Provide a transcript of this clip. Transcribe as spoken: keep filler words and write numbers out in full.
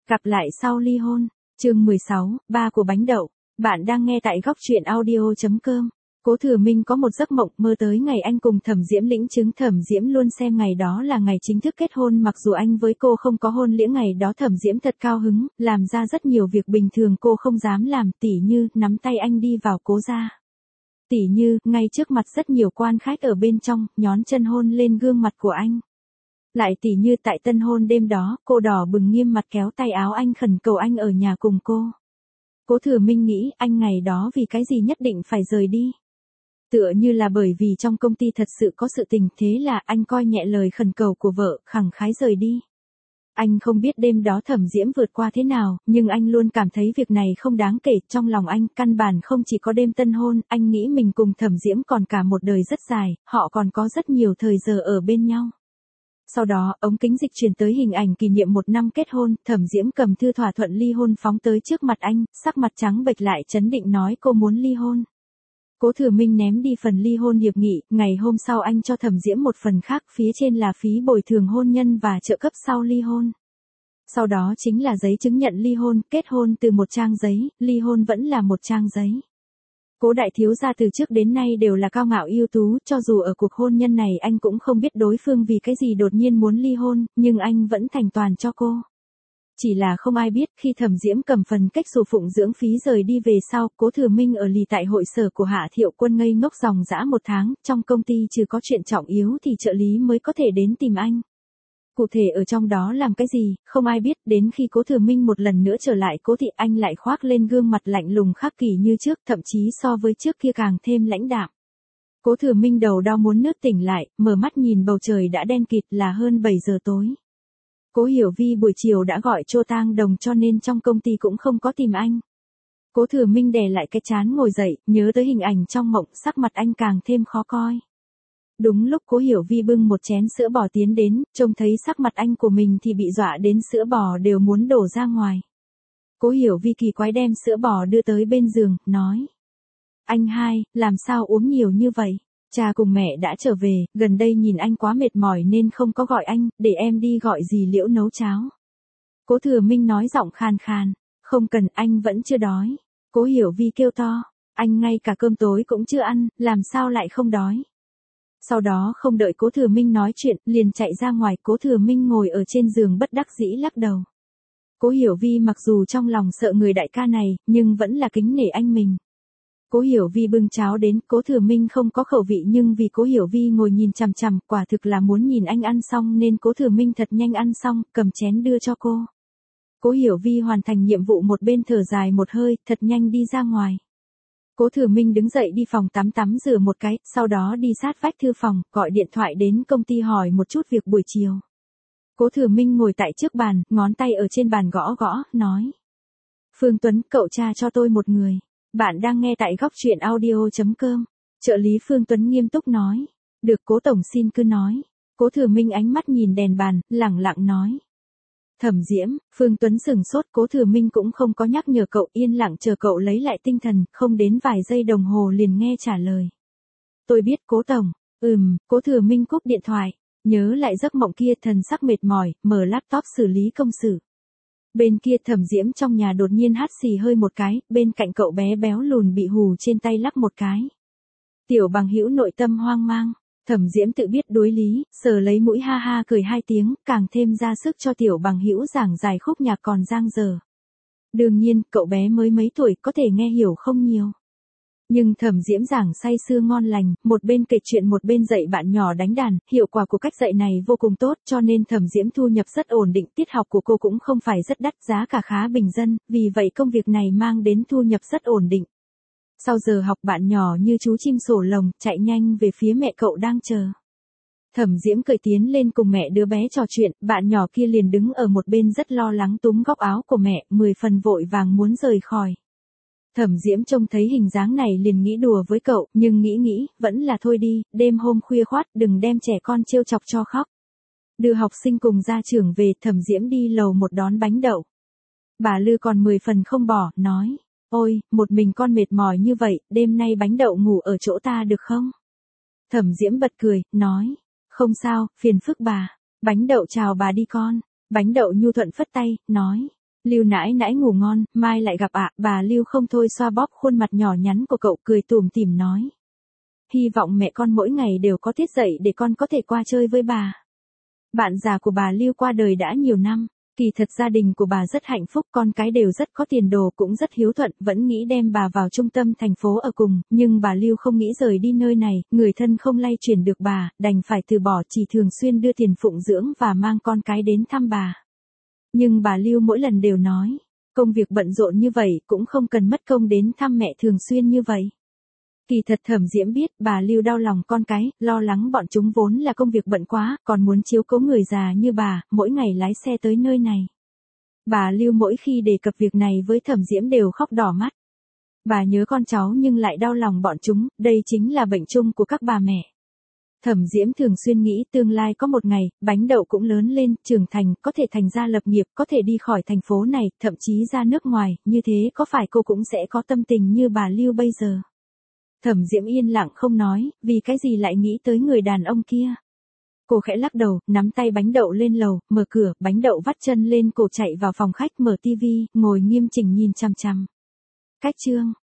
Gặp lại sau ly hôn, chương mười sáu, ba của bánh đậu. Bạn đang nghe tại góc truyện audio chấm com. Cố Thừa Minh có một giấc mộng mơ tới ngày anh cùng Thẩm Diễm lĩnh chứng. Thẩm Diễm luôn xem ngày đó là ngày chính thức kết hôn, mặc dù anh với cô không có hôn lễ ngày đó. Thẩm Diễm thật cao hứng, làm ra rất nhiều việc bình thường cô không dám làm, tỉ như nắm tay anh đi vào cố gia. Tỉ như, ngay trước mặt rất nhiều quan khách ở bên trong, nhón chân hôn lên gương mặt của anh. Lại tỉ như tại tân hôn đêm đó, cô đỏ bừng nghiêm mặt kéo tay áo anh khẩn cầu anh ở nhà cùng cô. Cố Thừa Minh nghĩ anh ngày đó vì cái gì nhất định phải rời đi. Tựa như là bởi vì trong công ty thật sự có sự tình, thế là anh coi nhẹ lời khẩn cầu của vợ, khẳng khái rời đi. Anh không biết đêm đó Thẩm Diễm vượt qua thế nào, nhưng anh luôn cảm thấy việc này không đáng kể. Trong lòng anh, căn bản không chỉ có đêm tân hôn, anh nghĩ mình cùng Thẩm Diễm còn cả một đời rất dài, họ còn có rất nhiều thời giờ ở bên nhau. Sau đó, ống kính dịch chuyển tới hình ảnh kỷ niệm một năm kết hôn, Thẩm Diễm cầm thư thỏa thuận ly hôn phóng tới trước mặt anh, sắc mặt trắng bệch lại trấn định nói cô muốn ly hôn. Cố Thừa Minh ném đi phần ly hôn hiệp nghị, ngày hôm sau anh cho Thẩm Diễm một phần khác, phía trên là phí bồi thường hôn nhân và trợ cấp sau ly hôn. Sau đó chính là giấy chứng nhận ly hôn, kết hôn từ một trang giấy, ly hôn vẫn là một trang giấy. Cố đại thiếu gia từ trước đến nay đều là cao ngạo ưu tú, cho dù ở cuộc hôn nhân này anh cũng không biết đối phương vì cái gì đột nhiên muốn ly hôn, nhưng anh vẫn thành toàn cho cô. Chỉ là không ai biết khi Thẩm Diễm cầm phần cách xù phụng dưỡng phí rời đi về sau, Cố Thừa Minh ở lì tại hội sở của Hạ Thiệu Quân ngây ngốc dòng dã một tháng, trong công ty trừ có chuyện trọng yếu thì trợ lý mới có thể đến tìm anh. Cụ thể ở trong đó làm cái gì, không ai biết, đến khi Cố Thừa Minh một lần nữa trở lại Cố thị anh lại khoác lên gương mặt lạnh lùng khắc kỷ như trước, thậm chí so với trước kia càng thêm lãnh đạm. Cố Thừa Minh đầu đau muốn nước tỉnh lại, mở mắt nhìn bầu trời đã đen kịt là hơn bảy giờ tối. Cố Hiểu Vi buổi chiều đã gọi Trô Tang Đồng cho nên trong công ty cũng không có tìm anh. Cố Thừa Minh đè lại cái trán ngồi dậy, nhớ tới hình ảnh trong mộng, sắc mặt anh càng thêm khó coi. Đúng lúc Cố Hiểu Vi bưng một chén sữa bò tiến đến, trông thấy sắc mặt anh của mình thì bị dọa đến sữa bò đều muốn đổ ra ngoài. Cố Hiểu Vi kỳ quái đem sữa bò đưa tới bên giường, nói. Anh hai, làm sao uống nhiều như vậy? Cha cùng mẹ đã trở về, gần đây nhìn anh quá mệt mỏi nên không có gọi anh, để em đi gọi dì Liễu nấu cháo. Cố Thừa Minh nói giọng khan khan, không cần, anh vẫn chưa đói. Cố Hiểu Vi kêu to, anh ngay cả cơm tối cũng chưa ăn, làm sao lại không đói? Sau đó không đợi Cố Thừa Minh nói chuyện, liền chạy ra ngoài. Cố Thừa Minh ngồi ở trên giường bất đắc dĩ lắc đầu. Cố Hiểu Vi mặc dù trong lòng sợ người đại ca này, nhưng vẫn là kính nể anh mình. Cố Hiểu Vi bưng cháo đến, Cố Thừa Minh không có khẩu vị nhưng vì Cố Hiểu Vi ngồi nhìn chằm chằm, quả thực là muốn nhìn anh ăn xong nên Cố Thừa Minh thật nhanh ăn xong, cầm chén đưa cho cô. Cố Hiểu Vi hoàn thành nhiệm vụ một bên thở dài một hơi, thật nhanh đi ra ngoài. Cố Thừa Minh đứng dậy đi phòng tắm tắm rửa một cái, sau đó đi sát vách thư phòng, gọi điện thoại đến công ty hỏi một chút việc buổi chiều. Cố Thừa Minh ngồi tại trước bàn, ngón tay ở trên bàn gõ gõ, nói. Phương Tuấn, cậu tra cho tôi một người. Bạn đang nghe tại góc truyện audio chấm com. Trợ lý Phương Tuấn nghiêm túc nói. Được, Cố tổng xin cứ nói. Cố Thừa Minh ánh mắt nhìn đèn bàn, lẳng lặng nói. Thẩm Diễm. Phương Tuấn sừng sốt, Cố Thừa Minh cũng không có nhắc nhở cậu, yên lặng chờ cậu lấy lại tinh thần, không đến vài giây đồng hồ liền nghe trả lời. Tôi biết Cố tổng. Ừm, Cố Thừa Minh cúp điện thoại, nhớ lại giấc mộng kia, thần sắc mệt mỏi, mở laptop xử lý công sự. Bên kia Thẩm Diễm trong nhà đột nhiên hắt xì hơi một cái, bên cạnh cậu bé béo lùn bị hù trên tay lắc một cái. Tiểu Bằng Hữu nội tâm hoang mang. Thẩm Diễm tự biết đối lý, sờ lấy mũi ha ha cười hai tiếng, càng thêm ra sức cho Tiểu Bằng Hữu giảng dài khúc nhạc còn dang dở. Đương nhiên, cậu bé mới mấy tuổi có thể nghe hiểu không nhiều. Nhưng Thẩm Diễm giảng say sưa ngon lành, một bên kể chuyện một bên dạy bạn nhỏ đánh đàn, hiệu quả của cách dạy này vô cùng tốt cho nên Thẩm Diễm thu nhập rất ổn định, tiết học của cô cũng không phải rất đắt, giá cả khá bình dân, vì vậy công việc này mang đến thu nhập rất ổn định. Sau giờ học bạn nhỏ như chú chim sổ lồng, chạy nhanh về phía mẹ cậu đang chờ. Thẩm Diễm cười tiến lên cùng mẹ đứa bé trò chuyện, bạn nhỏ kia liền đứng ở một bên rất lo lắng túm góc áo của mẹ, mười phần vội vàng muốn rời khỏi. Thẩm Diễm trông thấy hình dáng này liền nghĩ đùa với cậu, nhưng nghĩ nghĩ, vẫn là thôi đi, đêm hôm khuya khoắt đừng đem trẻ con trêu chọc cho khóc. Đưa học sinh cùng gia trưởng về, Thẩm Diễm đi lầu một đón bánh đậu. Bà Lư còn mười phần không bỏ, nói. Ôi, một mình con mệt mỏi như vậy, đêm nay bánh đậu ngủ ở chỗ ta được không? Thẩm Diễm bật cười, nói. Không sao, phiền phức bà. Bánh đậu chào bà đi con. Bánh đậu nhu thuận phất tay, nói. Lưu nãi nãi ngủ ngon, mai lại gặp ạ, bà Lưu không thôi xoa bóp khuôn mặt nhỏ nhắn của cậu cười tủm tỉm nói. Hy vọng mẹ con mỗi ngày đều có tiết dậy để con có thể qua chơi với bà. Bạn già của bà Lưu qua đời đã nhiều năm, kỳ thật gia đình của bà rất hạnh phúc, con cái đều rất có tiền đồ cũng rất hiếu thuận, vẫn nghĩ đem bà vào trung tâm thành phố ở cùng, nhưng bà Lưu không nghĩ rời đi nơi này, người thân không lay chuyển được bà, đành phải từ bỏ, chỉ thường xuyên đưa tiền phụng dưỡng và mang con cái đến thăm bà. Nhưng bà Lưu mỗi lần đều nói, công việc bận rộn như vậy cũng không cần mất công đến thăm mẹ thường xuyên như vậy. Kỳ thật Thẩm Diễm biết bà Lưu đau lòng con cái, lo lắng bọn chúng vốn là công việc bận quá, còn muốn chiếu cố người già như bà, mỗi ngày lái xe tới nơi này. Bà Lưu mỗi khi đề cập việc này với Thẩm Diễm đều khóc đỏ mắt. Bà nhớ con cháu nhưng lại đau lòng bọn chúng, đây chính là bệnh chung của các bà mẹ. Thẩm Diễm thường xuyên nghĩ tương lai có một ngày, bánh đậu cũng lớn lên, trưởng thành, có thể thành ra lập nghiệp, có thể đi khỏi thành phố này, thậm chí ra nước ngoài, như thế có phải cô cũng sẽ có tâm tình như bà Lưu bây giờ? Thẩm Diễm yên lặng không nói, vì cái gì lại nghĩ tới người đàn ông kia. Cô khẽ lắc đầu, nắm tay bánh đậu lên lầu, mở cửa, bánh đậu vắt chân lên cổ chạy vào phòng khách mở tivi, ngồi nghiêm chỉnh nhìn chằm chằm. Cách chương